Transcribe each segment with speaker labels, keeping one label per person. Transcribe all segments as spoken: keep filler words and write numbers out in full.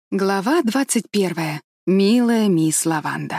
Speaker 1: Глава двадцать первая. Милая мисс Лаванда.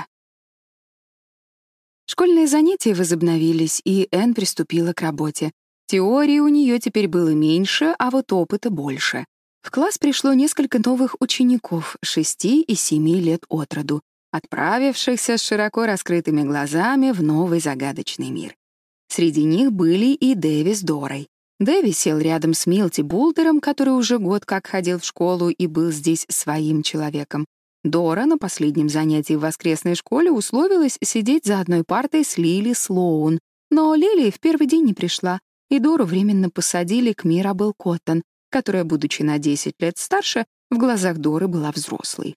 Speaker 1: Школьные занятия возобновились, и Энн приступила к работе. Теории у нее теперь было меньше, а вот опыта больше. В класс пришло несколько новых учеников, шести и семи лет от роду, отправившихся с широко раскрытыми глазами в новый загадочный мир. Среди них были и Дэви с Дорой. Дэви сел рядом с Милти Булдером, который уже год как ходил в школу и был здесь своим человеком. Дора на последнем занятии в воскресной школе условилась сидеть за одной партой с Лили Слоун, но Лили в первый день не пришла, и Дору временно посадили к Мирабелл Коттон, которая, будучи на десять лет старше, в глазах Доры была взрослой.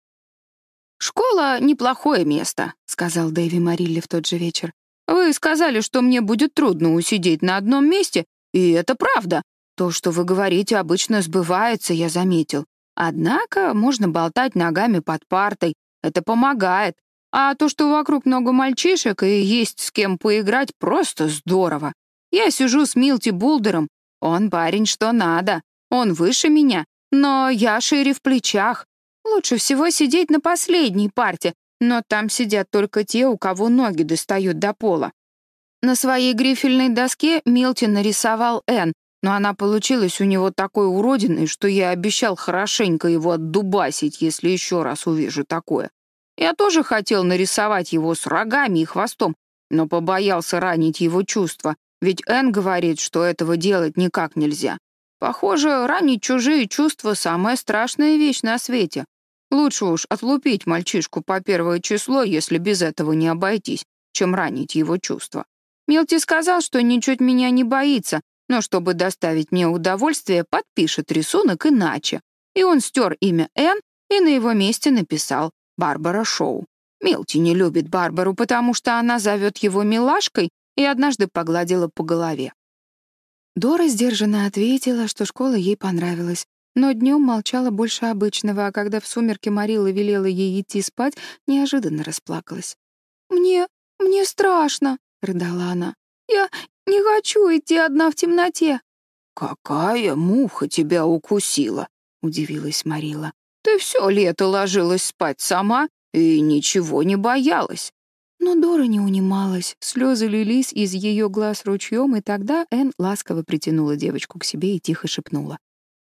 Speaker 1: «Школа — неплохое место», — сказал Дэви Марилле в тот же вечер. «Вы сказали, что мне будет трудно усидеть на одном месте, и это правда. То, что вы говорите, обычно сбывается, я заметил. Однако можно болтать ногами под партой. Это помогает. А то, что вокруг много мальчишек и есть с кем поиграть, просто здорово. Я сижу с Милти Булдером. Он парень что надо. Он выше меня, но я шире в плечах. Лучше всего сидеть на последней парте, но там сидят только те, у кого ноги достают до пола. На своей грифельной доске Милти нарисовал Энн, но она получилась у него такой уродиной, что я обещал хорошенько его отдубасить, если еще раз увижу такое. Я тоже хотел нарисовать его с рогами и хвостом, но побоялся ранить его чувства, ведь Энн говорит, что этого делать никак нельзя. Похоже, ранить чужие чувства — самая страшная вещь на свете. Лучше уж отлупить мальчишку по первое число, если без этого не обойтись, чем ранить его чувства. Милти сказал, что ничуть меня не боится, но чтобы доставить мне удовольствие, подпишет рисунок иначе. И он стер имя Энн и на его месте написал «Барбара Шоу». Милти не любит Барбару, потому что она зовет его милашкой и однажды погладила по голове. Дора сдержанно ответила, что школа ей понравилась, но днем молчала больше обычного, а когда в сумерки Марилла велела ей идти спать, неожиданно расплакалась. «Мне... мне страшно», — рыдала она. «Я не хочу идти одна в темноте». «Какая муха тебя укусила?» — удивилась Марилла. «Ты все лето ложилась спать сама и ничего не боялась». Но Дора не унималась, слезы лились из ее глаз ручьем, и тогда Энн ласково притянула девочку к себе и тихо шепнула.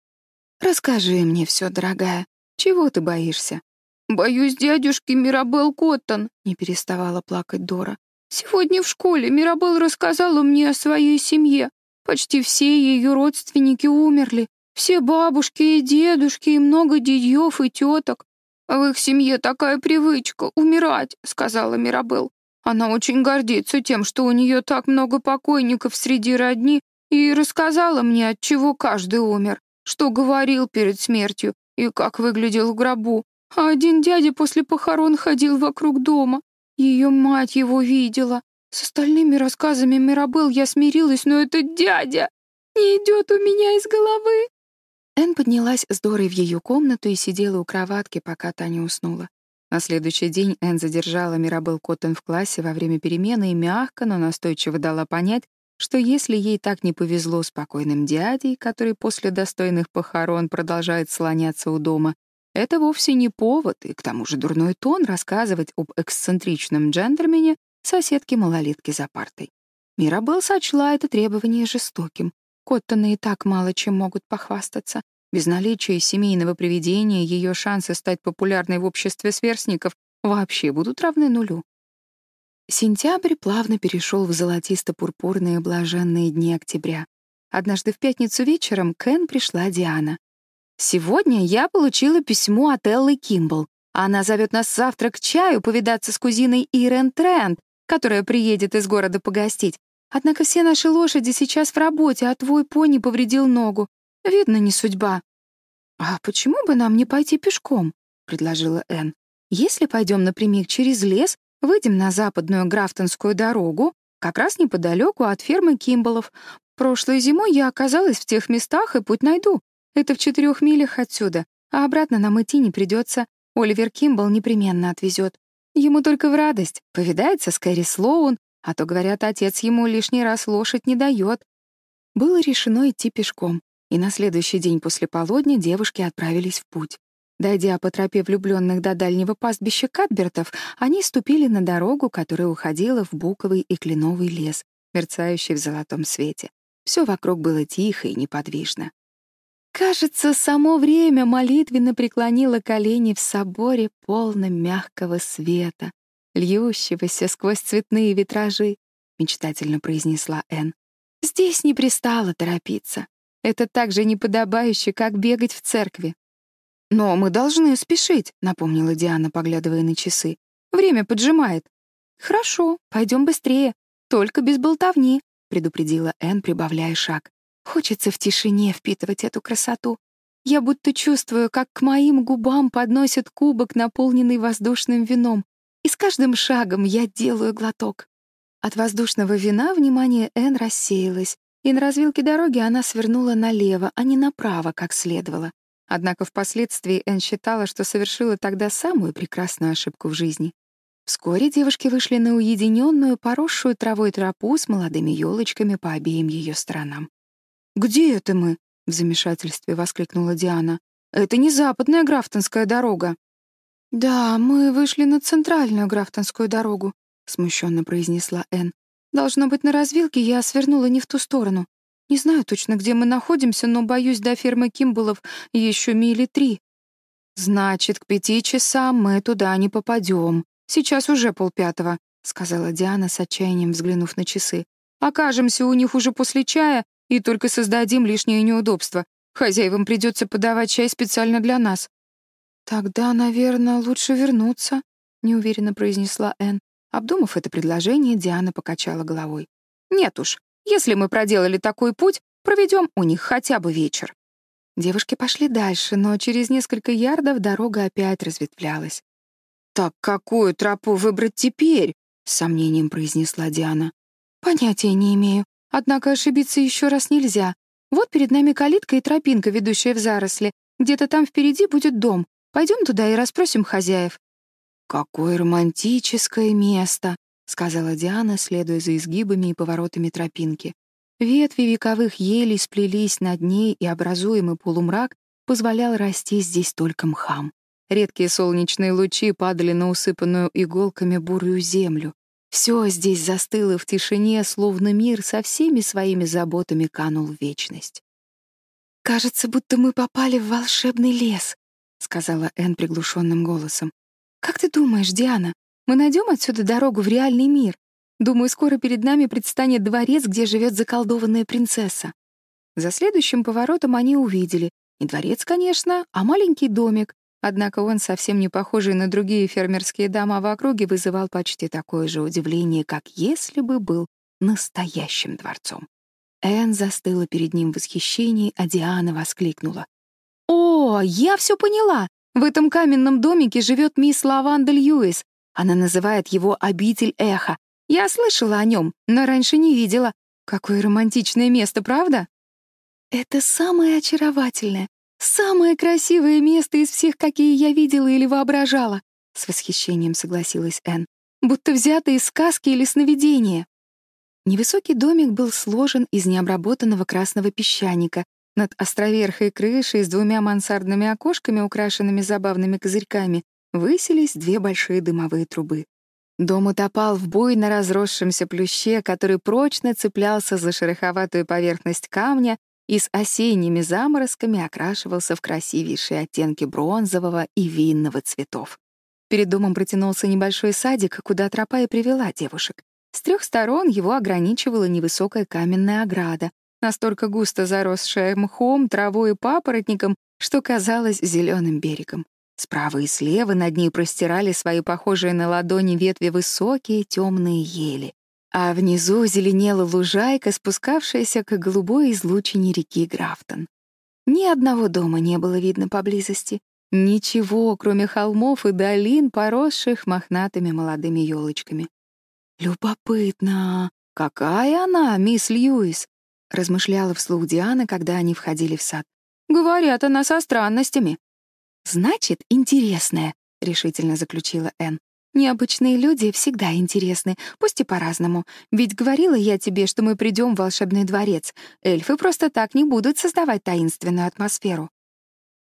Speaker 1: «Расскажи мне все, дорогая. Чего ты боишься?» «Боюсь дядюшки Мирабелл Коттон», — не переставала плакать Дора. «Сегодня в школе Мирабелл рассказала мне о своей семье. Почти все ее родственники умерли. Все бабушки и дедушки, и много дядьев и теток. В их семье такая привычка — умирать», — сказала Мирабелл. «Она очень гордится тем, что у нее так много покойников среди родни, и рассказала мне, от чего каждый умер, что говорил перед смертью и как выглядел в гробу. А один дядя после похорон ходил вокруг дома. Ее мать его видела. С остальными рассказами Мирабелл я смирилась, но этот дядя не идет у меня из головы». Энн поднялась с Дорой в ее комнату и сидела у кроватки, пока та не уснула. На следующий день Энн задержала Мирабелл Коттон в классе во время перемены и мягко, но настойчиво дала понять, что если ей так не повезло с покойным дядей, который после достойных похорон продолжает слоняться у дома, это вовсе не повод и, к тому же, дурной тон рассказывать об эксцентричном джентльмене соседке-малолетке за партой. Мирабелл сочла это требование жестоким. Коттоны и так мало чем могут похвастаться. Без наличия семейного привидения ее шансы стать популярной в обществе сверстников вообще будут равны нулю. Сентябрь плавно перешел в золотисто-пурпурные блаженные дни октября. Однажды в пятницу вечером к Энн пришла Диана. «Сегодня я получила письмо от Эллы Кимбл. Она зовет нас завтра к чаю повидаться с кузиной Ирен Трент, которая приедет из города погостить. Однако все наши лошади сейчас в работе, а твой пони повредил ногу. Видно, не судьба». «А почему бы нам не пойти пешком?» — предложила Энн. «Если пойдем напрямик через лес, выйдем на западную Графтонскую дорогу, как раз неподалеку от фермы Кимблов. Прошлой зимой я оказалась в тех местах и путь найду. Это в четырех милях отсюда, а обратно нам идти не придется. Оливер Кимбл непременно отвезет. Ему только в радость. Повидается с Кэрри Слоун, а то, говорят, отец ему лишний раз лошадь не дает». Было решено идти пешком, и на следующий день после полудня девушки отправились в путь. Дойдя по тропе влюбленных до дальнего пастбища Кадбертов, они ступили на дорогу, которая уходила в буковый и кленовый лес, мерцающий в золотом свете. Все вокруг было тихо и неподвижно. Кажется, само время молитвенно преклонило колени в соборе, полном мягкого света, льющегося сквозь цветные витражи, — мечтательно произнесла Энн. «Здесь не пристало торопиться. Это так же неподобающе, как бегать в церкви». «Но мы должны спешить», — напомнила Диана, поглядывая на часы. «Время поджимает». «Хорошо, пойдем быстрее, только без болтовни», — предупредила Энн, прибавляя шаг. «Хочется в тишине впитывать эту красоту. Я будто чувствую, как к моим губам подносят кубок, наполненный воздушным вином, и с каждым шагом я делаю глоток». От воздушного вина внимание Энн рассеялось, и на развилке дороги она свернула налево, а не направо, как следовало. Однако впоследствии Энн считала, что совершила тогда самую прекрасную ошибку в жизни. Вскоре девушки вышли на уединенную, поросшую травой тропу с молодыми елочками по обеим ее сторонам. «Где это мы?» — в замешательстве воскликнула Диана. «Это не западная Графтонская дорога». «Да, мы вышли на центральную Графтонскую дорогу», — смущенно произнесла Энн. «Должно быть, на развилке я свернула не в ту сторону. Не знаю точно, где мы находимся, но, боюсь, до фермы Кимболов еще мили три». «Значит, к пяти часам мы туда не попадем. Сейчас уже полпятого», — сказала Диана с отчаянием, взглянув на часы. «Окажемся у них уже после чая и только создадим лишнее неудобство. Хозяевам придется подавать чай специально для нас». «Тогда, наверное, лучше вернуться», — неуверенно произнесла Энн. Обдумав это предложение, Диана покачала головой. «Нет уж, если мы проделали такой путь, проведем у них хотя бы вечер». Девушки пошли дальше, но через несколько ярдов дорога опять разветвлялась. «Так какую тропу выбрать теперь?» — с сомнением произнесла Диана. «Понятия не имею. Однако ошибиться еще раз нельзя. Вот перед нами калитка и тропинка, ведущая в заросли. Где-то там впереди будет дом. Пойдем туда и расспросим хозяев». «Какое романтическое место», — сказала Диана, следуя за изгибами и поворотами тропинки. Ветви вековых елей сплелись над ней, и образуемый полумрак позволял расти здесь только мхам. Редкие солнечные лучи падали на усыпанную иголками бурую землю. Все здесь застыло в тишине, словно мир со всеми своими заботами канул в вечность. «Кажется, будто мы попали в волшебный лес», — сказала Энн приглушенным голосом. «Как ты думаешь, Диана, мы найдем отсюда дорогу в реальный мир? Думаю, скоро перед нами предстанет дворец, где живет заколдованная принцесса». За следующим поворотом они увидели не дворец, конечно, а маленький домик, однако он, совсем не похожий на другие фермерские дома в округе, вызывал почти такое же удивление, как если бы был настоящим дворцом. Энн застыла перед ним в восхищении, а Диана воскликнула. «О, я все поняла! В этом каменном домике живет мисс Лаванда Льюис. Она называет его «Обитель Эха». Я слышала о нем, но раньше не видела. Какое романтичное место, правда?» «Это самое очаровательное, самое красивое место из всех, какие я видела или воображала», — с восхищением согласилась Энн. «Будто взято из сказки или сновидения». Невысокий домик был сложен из необработанного красного песчаника. Над островерхой крышей с двумя мансардными окошками, украшенными забавными козырьками, высились две большие дымовые трубы. Дом утопал в буйно разросшемся плюще, который прочно цеплялся за шероховатую поверхность камня и с осенними заморозками окрашивался в красивейшие оттенки бронзового и винного цветов. Перед домом протянулся небольшой садик, куда тропа и привела девушек. С трех сторон его ограничивала невысокая каменная ограда, настолько густо заросшая мхом, травой и папоротником, что казалось зеленым берегом. Справа и слева над ней простирали свои похожие на ладони ветви высокие темные ели, а внизу зеленела лужайка, спускавшаяся к голубой излучине реки Графтон. Ни одного дома не было видно поблизости. Ничего, кроме холмов и долин, поросших мохнатыми молодыми елочками. «Любопытно, какая она, мисс Льюис?» — размышляла вслух Диана, когда они входили в сад. «Говорят, она со странностями». «Значит, интересная», — решительно заключила Энн. «Необычные люди всегда интересны, пусть и по-разному. Ведь говорила я тебе, что мы придем в волшебный дворец. Эльфы просто так не будут создавать таинственную атмосферу».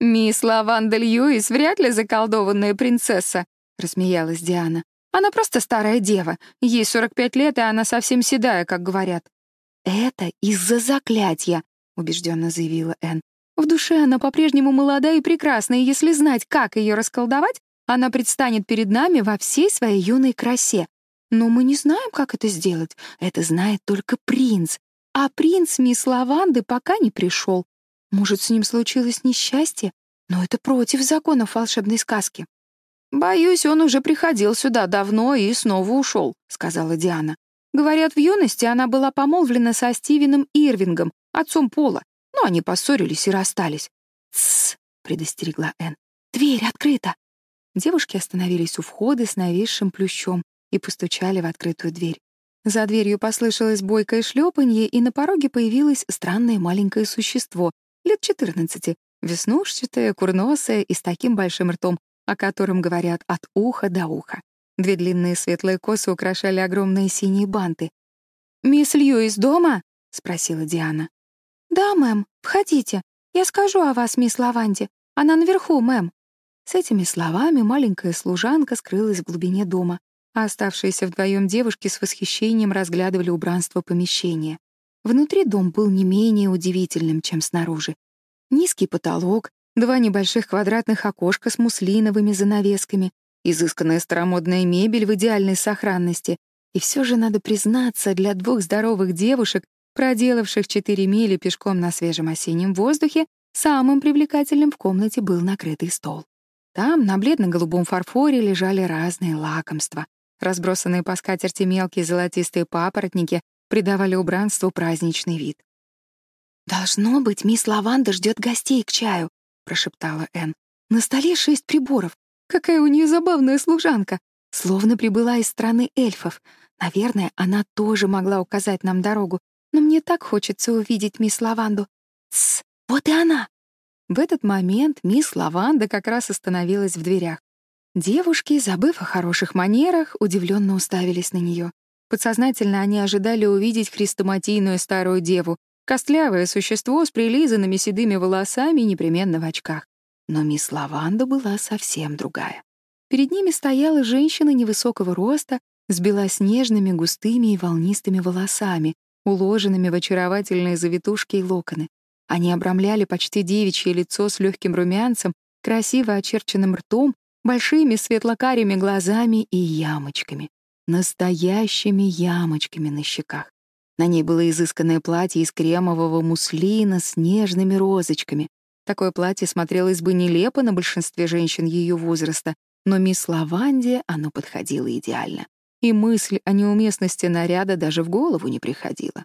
Speaker 1: «Мисс Лаванда Льюис вряд ли заколдованная принцесса», — рассмеялась Диана. «Она просто старая дева. Ей сорок пять лет, и она совсем седая, как говорят». «Это из-за заклятия», — убежденно заявила Энн. «В душе она по-прежнему молода и прекрасна, и если знать, как ее расколдовать, она предстанет перед нами во всей своей юной красе. Но мы не знаем, как это сделать. Это знает только принц. А принц мисс Лаванды пока не пришел. Может, с ним случилось несчастье? Но это против законов волшебной сказки». «Боюсь, он уже приходил сюда давно и снова ушел», — сказала Диана. «Говорят, в юности она была помолвлена со Стивеном Ирвингом, отцом Пола, но они поссорились и расстались». «Тссс», — предостерегла Энн. «Дверь открыта». Девушки остановились у входа с нависшим плющом и постучали в открытую дверь. За дверью послышалось бойкое шлепанье, и на пороге появилось странное маленькое существо, лет четырнадцати, веснушчатое, курносое и с таким большим ртом, о котором говорят от уха до уха. Две длинные светлые косы украшали огромные синие банты. «Мисс Льюис дома?» — спросила Диана. «Да, мэм, входите. Я скажу о вас, мисс Лаванде. Она наверху, мэм». С этими словами маленькая служанка скрылась в глубине дома, а оставшиеся вдвоем девушки с восхищением разглядывали убранство помещения. Внутри дом был не менее удивительным, чем снаружи. Низкий потолок, два небольших квадратных окошка с муслиновыми занавесками, изысканная старомодная мебель в идеальной сохранности. И все же, надо признаться, для двух здоровых девушек, проделавших четыре мили пешком на свежем осеннем воздухе, самым привлекательным в комнате был накрытый стол. Там на бледно-голубом фарфоре лежали разные лакомства. Разбросанные по скатерти мелкие золотистые папоротники придавали убранству праздничный вид. «Должно быть, мисс Лаванда ждет гостей к чаю», — прошептала Энн. «На столе шесть приборов. Какая у нее забавная служанка. Словно прибыла из страны эльфов. Наверное, она тоже могла указать нам дорогу. Но мне так хочется увидеть мисс Лаванду. Тсс, вот и она!» В этот момент мисс Лаванда как раз остановилась в дверях. Девушки, забыв о хороших манерах, удивленно уставились на нее. Подсознательно они ожидали увидеть хрестоматийную старую деву, костлявое существо с прилизанными седыми волосами, непременно в очках. Но мисс Лаванда была совсем другая. Перед ними стояла женщина невысокого роста с белоснежными, густыми и волнистыми волосами, уложенными в очаровательные завитушки и локоны. Они обрамляли почти девичье лицо с легким румянцем, красиво очерченным ртом, большими светлокарими глазами и ямочками. Настоящими ямочками на щеках. На ней было изысканное платье из кремового муслина с нежными розочками. Такое платье смотрелось бы нелепо на большинстве женщин ее возраста, но мисс Лаванде оно подходило идеально. И мысль о неуместности наряда даже в голову не приходила.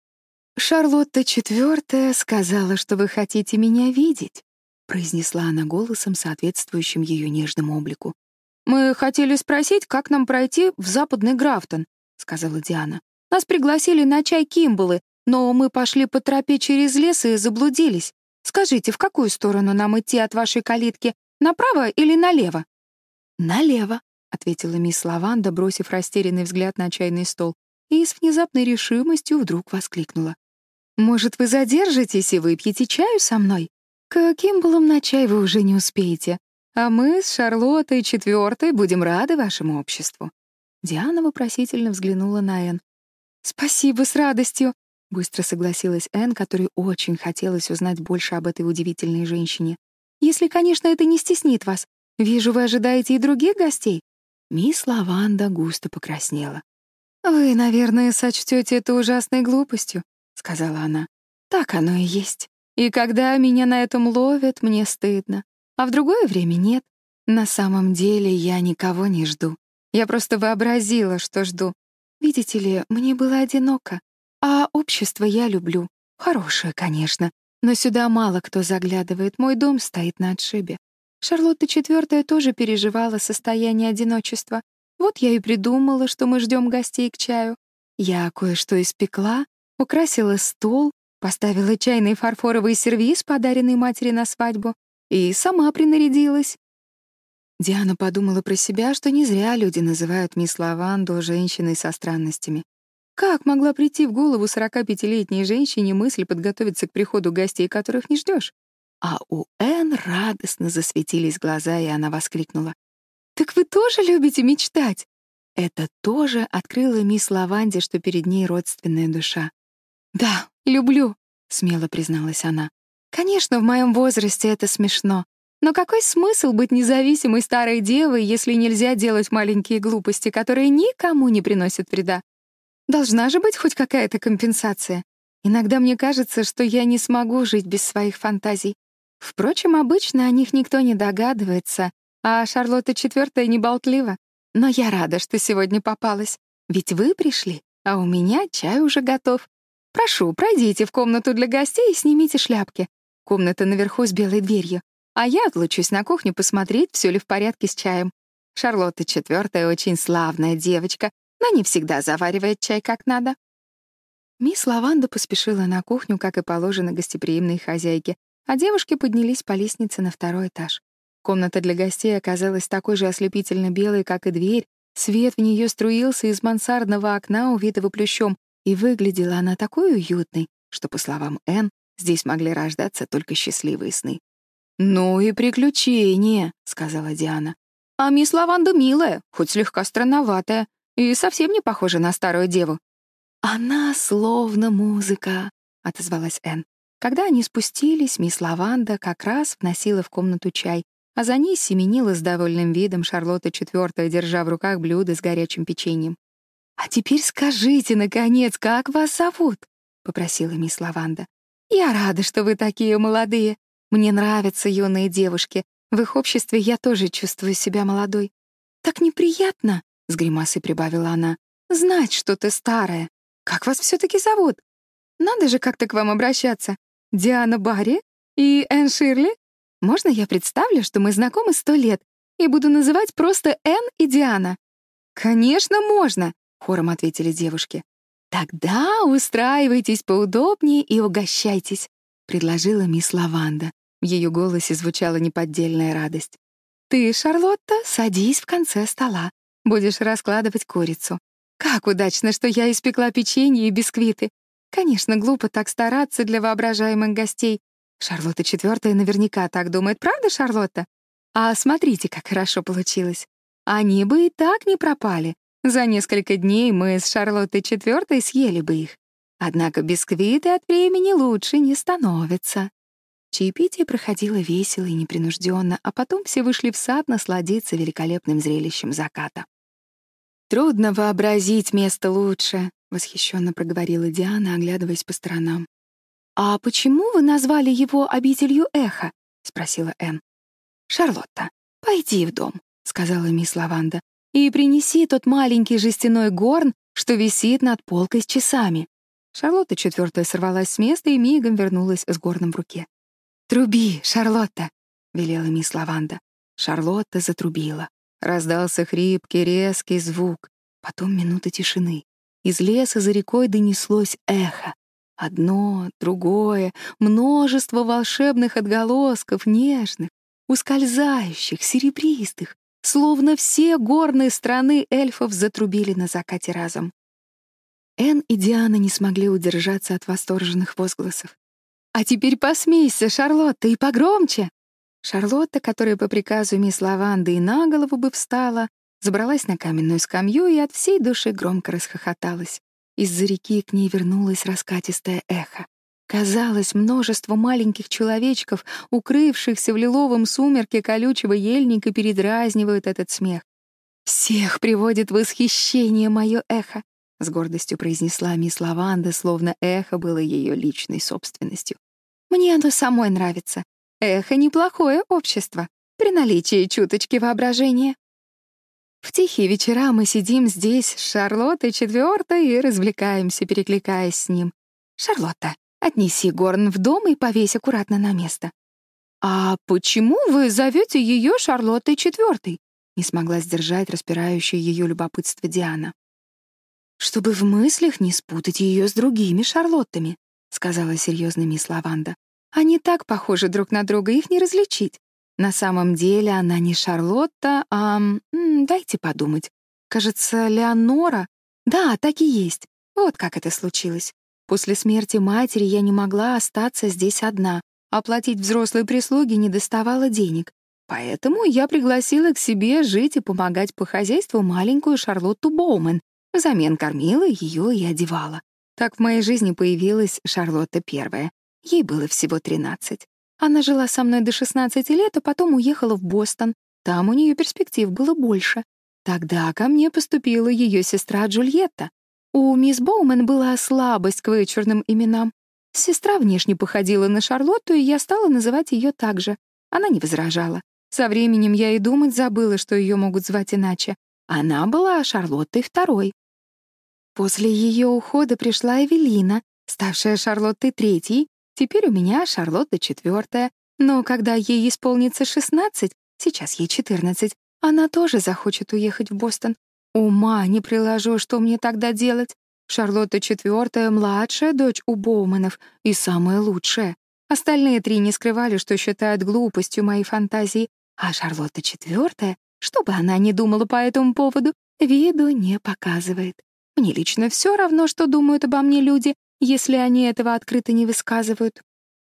Speaker 1: «Шарлотта Четвёртая сказала, что вы хотите меня видеть», — произнесла она голосом, соответствующим ее нежному облику. «Мы хотели спросить, как нам пройти в Западный Графтон», — сказала Диана. «Нас пригласили на чай Кимбалы, но мы пошли по тропе через лес и заблудились. Скажите, в какую сторону нам идти от вашей калитки, направо или налево?» «Налево», — ответила мисс Лаванда, бросив растерянный взгляд на чайный стол, и с внезапной решимостью вдруг воскликнула. «Может, вы задержитесь и выпьете чаю со мной? К Кимбалам на чай вы уже не успеете, а мы с Шарлоттой Четвёртой будем рады вашему обществу». Диана вопросительно взглянула на Энн. «Спасибо, с радостью», — быстро согласилась Энн, которой очень хотелось узнать больше об этой удивительной женщине. «Если, конечно, это не стеснит вас. Вижу, вы ожидаете и других гостей». Мисс Лаванда густо покраснела. «Вы, наверное, сочтете это ужасной глупостью», — сказала она. «Так оно и есть. И когда меня на этом ловят, мне стыдно. А в другое время нет. На самом деле я никого не жду. Я просто вообразила, что жду. Видите ли, мне было одиноко. А общество я люблю. Хорошее, конечно. Но сюда мало кто заглядывает. Мой дом стоит на отшибе. Шарлотта Четвёртая тоже переживала состояние одиночества. Вот я и придумала, что мы ждем гостей к чаю. Я кое-что испекла, украсила стол, поставила чайный фарфоровый сервиз, подаренный матери на свадьбу, и сама принарядилась. Диана подумала про себя, что не зря люди называют мисс Лаванду женщиной со странностями. Как могла прийти в голову сорокапятилетней женщине мысль подготовиться к приходу гостей, которых не ждешь? А у Энн радостно засветились глаза, и она воскликнула: «Так вы тоже любите мечтать?» Это тоже открыло мисс Лаванде, что перед ней родственная душа. «Да, люблю», — смело призналась она. «Конечно, в моем возрасте это смешно. Но какой смысл быть независимой старой девой, если нельзя делать маленькие глупости, которые никому не приносят вреда? Должна же быть хоть какая-то компенсация. Иногда мне кажется, что я не смогу жить без своих фантазий. Впрочем, обычно о них никто не догадывается, а Шарлотта четвёртая не болтлива. Но я рада, что сегодня попалась. Ведь вы пришли, а у меня чай уже готов. Прошу, пройдите в комнату для гостей и снимите шляпки. Комната наверху с белой дверью. А я отлучусь на кухню посмотреть, все ли в порядке с чаем. Шарлотта четвёртая очень славная девочка, но не всегда заваривает чай как надо». Мисс Лаванда поспешила на кухню, как и положено гостеприимной хозяйке, а девушки поднялись по лестнице на второй этаж. Комната для гостей оказалась такой же ослепительно белой, как и дверь. Свет в нее струился из мансардного окна, увитого плющом, и выглядела она такой уютной, что, по словам Энн, здесь могли рождаться только счастливые сны. «Ну и приключения», — сказала Диана. «А мисс Лаванда милая, хоть слегка странноватая, и совсем не похожа на старую деву». «Она словно музыка», — отозвалась Энн. Когда они спустились, мисс Лаванда как раз вносила в комнату чай, а за ней семенила с довольным видом Шарлотта четвёртая, держа в руках блюдо с горячим печеньем. «А теперь скажите, наконец, как вас зовут?» — попросила мисс Лаванда. «Я рада, что вы такие молодые. Мне нравятся юные девушки. В их обществе я тоже чувствую себя молодой. Так неприятно», — с гримасой прибавила она, — «знать, что ты старая. Как вас все-таки зовут? Надо же как-то к вам обращаться. Диана Барри и Энн Ширли? Можно я представлю, что мы знакомы сто лет, и буду называть просто Энн и Диана?» «Конечно, можно», — хором ответили девушки. «Тогда устраивайтесь поудобнее и угощайтесь», — предложила мисс Лаванда. В ее голосе звучала неподдельная радость. «Ты, Шарлотта, садись в конце стола. Будешь раскладывать курицу. Как удачно, что я испекла печенье и бисквиты. Конечно, глупо так стараться для воображаемых гостей. Шарлотта четвёртая наверняка так думает, правда, Шарлотта? А смотрите, как хорошо получилось. Они бы и так не пропали. За несколько дней мы с Шарлоттой четвёртой съели бы их. Однако бисквиты от времени лучше не становятся». Чаепитие проходило весело и непринужденно, а потом все вышли в сад насладиться великолепным зрелищем заката. «Трудно вообразить место лучше», — восхищенно проговорила Диана, оглядываясь по сторонам. «А почему вы назвали его обителью эха?» — спросила Энн. «Шарлотта, пойди в дом», — сказала мисс Лаванда, «и принеси тот маленький жестяной горн, что висит над полкой с часами». Шарлотта четвёртая сорвалась с места и мигом вернулась с горном в руке. «Труби, Шарлотта!» — велела мисс Лаванда. Шарлотта затрубила. Раздался хрипкий, резкий звук. Потом минута тишины. Из леса за рекой донеслось эхо. Одно, другое, множество волшебных отголосков, нежных, ускользающих, серебристых, словно все горные страны эльфов затрубили на закате разом. Энн и Диана не смогли удержаться от восторженных возгласов. «А теперь посмейся, Шарлотта, и погромче!» Шарлотта, которая по приказу мисс Лаванды и на голову бы встала, забралась на каменную скамью и от всей души громко расхохоталась. Из-за реки к ней вернулось раскатистое эхо. Казалось, множество маленьких человечков, укрывшихся в лиловом сумерке колючего ельника, передразнивают этот смех. «Всех приводит в восхищение мое эхо», — с гордостью произнесла мисс Лаванда, словно эхо было ее личной собственностью. «Мне оно самой нравится. Эхо — неплохое общество, при наличии чуточки воображения». В тихие вечера мы сидим здесь с Шарлоттой четвёртой и развлекаемся, перекликаясь с ним. «Шарлотта, отнеси горн в дом и повесь аккуратно на место». «А почему вы зовете ее Шарлоттой четвёртой?» — не смогла сдержать распирающее ее любопытство Диана. «Чтобы в мыслях не спутать ее с другими Шарлоттами», — сказала серьезно мисс Лаванда. «Они так похожи друг на друга, их не различить. На самом деле она не Шарлотта, а... М, дайте подумать. Кажется, Леонора? Да, так и есть. Вот как это случилось. После смерти матери я не могла остаться здесь одна. Оплатить взрослой прислуге не доставало денег. Поэтому я пригласила к себе жить и помогать по хозяйству маленькую Шарлотту Боумен, взамен кормила ее и одевала. Так в моей жизни появилась Шарлотта Первая. Ей было всего тринадцать. Она жила со мной до шестнадцати лет, а потом уехала в Бостон. Там у нее перспектив было больше. Тогда ко мне поступила ее сестра Джульетта. У мисс Боумен была слабость к вычурным именам. Сестра внешне походила на Шарлотту, и я стала называть ее так же. Она не возражала. Со временем я и думать забыла, что ее могут звать иначе. Она была Шарлоттой Второй. После ее ухода пришла Эвелина, ставшая Шарлоттой Третьей. Теперь у меня Шарлотта Четвертая. Но когда ей исполнится шестнадцать, сейчас ей четырнадцать, она тоже захочет уехать в Бостон. Ума не приложу, что мне тогда делать. Шарлотта Четвертая — младшая дочь у Боуменов и самая лучшая. Остальные три не скрывали, что считают глупостью мои фантазии, а Шарлотта Четвертая, что бы она ни думала по этому поводу, виду не показывает. Мне лично все равно, что думают обо мне люди, если они этого открыто не высказывают.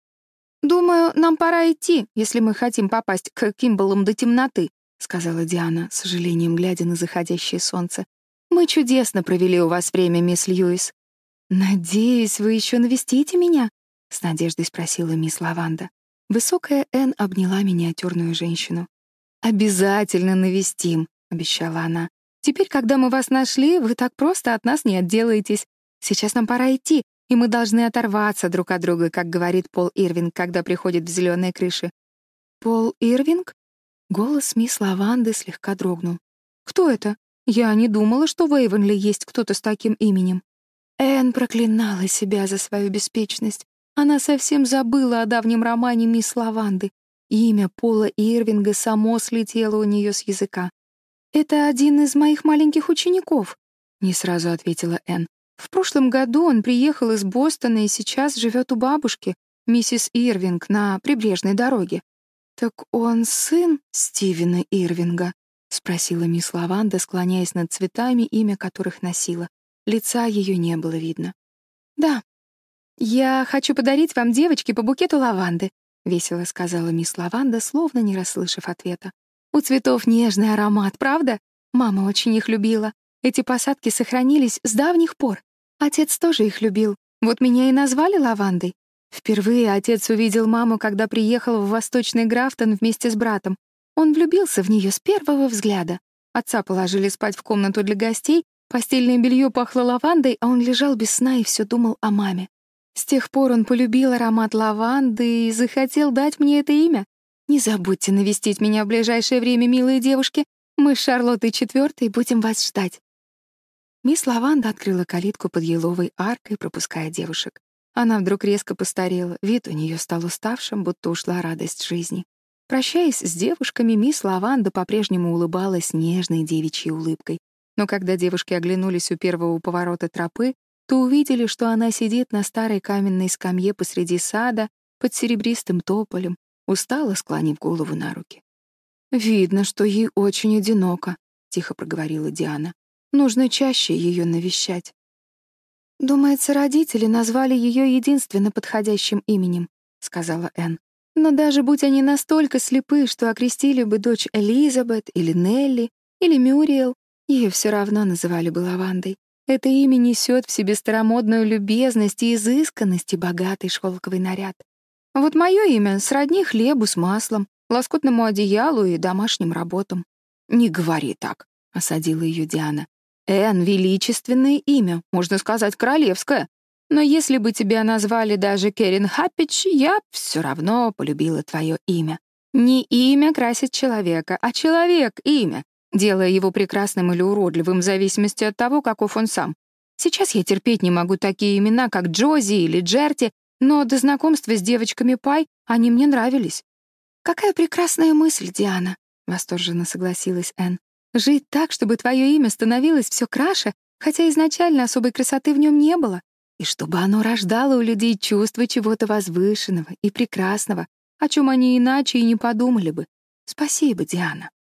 Speaker 1: «Думаю, нам пора идти, если мы хотим попасть к Кимблам до темноты», — сказала Диана, с сожалением глядя на заходящее солнце. «Мы чудесно провели у вас время, мисс Льюис». «Надеюсь, вы еще навестите меня?» — с надеждой спросила мисс Лаванда. Высокая Энн обняла миниатюрную женщину. «Обязательно навестим», — обещала она. «Теперь, когда мы вас нашли, вы так просто от нас не отделаетесь. Сейчас нам пора идти, и мы должны оторваться друг от друга, как говорит Пол Ирвинг, когда приходит в зеленые крыши». «Пол Ирвинг?» Голос мисс Лаванды слегка дрогнул. «Кто это? Я не думала, что в Эйвенли есть кто-то с таким именем». Энн проклинала себя за свою беспечность. Она совсем забыла о давнем романе мисс Лаванды. Имя Пола Ирвинга само слетело у нее с языка. «Это один из моих маленьких учеников», — не сразу ответила Энн. «В прошлом году он приехал из Бостона и сейчас живет у бабушки, миссис Ирвинг, на прибрежной дороге». «Так он сын Стивена Ирвинга?» — спросила мисс Лаванда, склоняясь над цветами, имя которых носила. Лица ее не было видно. «Да. Я хочу подарить вам, девочки, по букету лаванды», — весело сказала мисс Лаванда, словно не расслышав ответа. «У цветов нежный аромат, правда? Мама очень их любила. Эти посадки сохранились с давних пор. Отец тоже их любил. Вот меня и назвали лавандой. Впервые отец увидел маму, когда приехал в Восточный Графтон вместе с братом. Он влюбился в нее с первого взгляда. Отца положили спать в комнату для гостей, постельное белье пахло лавандой, а он лежал без сна и все думал о маме. С тех пор он полюбил аромат лаванды и захотел дать мне это имя. Не забудьте навестить меня в ближайшее время, милые девушки. Мы с Шарлоттой Четвертой будем вас ждать». Мисс Лаванда открыла калитку под еловой аркой, пропуская девушек. Она вдруг резко постарела, вид у нее стал уставшим, будто ушла радость жизни. Прощаясь с девушками, мисс Лаванда по-прежнему улыбалась нежной девичьей улыбкой. Но когда девушки оглянулись у первого поворота тропы, то увидели, что она сидит на старой каменной скамье посреди сада под серебристым тополем, устало склонив голову на руки. «Видно, что ей очень одиноко», — тихо проговорила Диана. «Нужно чаще ее навещать». «Думается, родители назвали ее единственно подходящим именем», — сказала Энн. «Но даже будь они настолько слепы, что окрестили бы дочь Элизабет или Нелли или Мюриэл, ее все равно называли бы Лавандой. Это имя несет в себе старомодную любезность и изысканность и богатый шелковый наряд. Вот мое имя сродни хлебу с маслом, лоскутному одеялу и домашним работам». «Не говори так», — осадила ее Диана. «Энн — величественное имя, можно сказать, королевское. Но если бы тебя назвали даже Кэрин Хаппич, я все равно полюбила твое имя. Не имя красит человека, а человек — имя, делая его прекрасным или уродливым в зависимости от того, каков он сам. Сейчас я терпеть не могу такие имена, как Джози или Джерти, но до знакомства с девочками Пай они мне нравились». «Какая прекрасная мысль, Диана», — восторженно согласилась Энн. «Жить так, чтобы твое имя становилось все краше, хотя изначально особой красоты в нем не было, и чтобы оно рождало у людей чувство чего-то возвышенного и прекрасного, о чем они иначе и не подумали бы. Спасибо, Диана».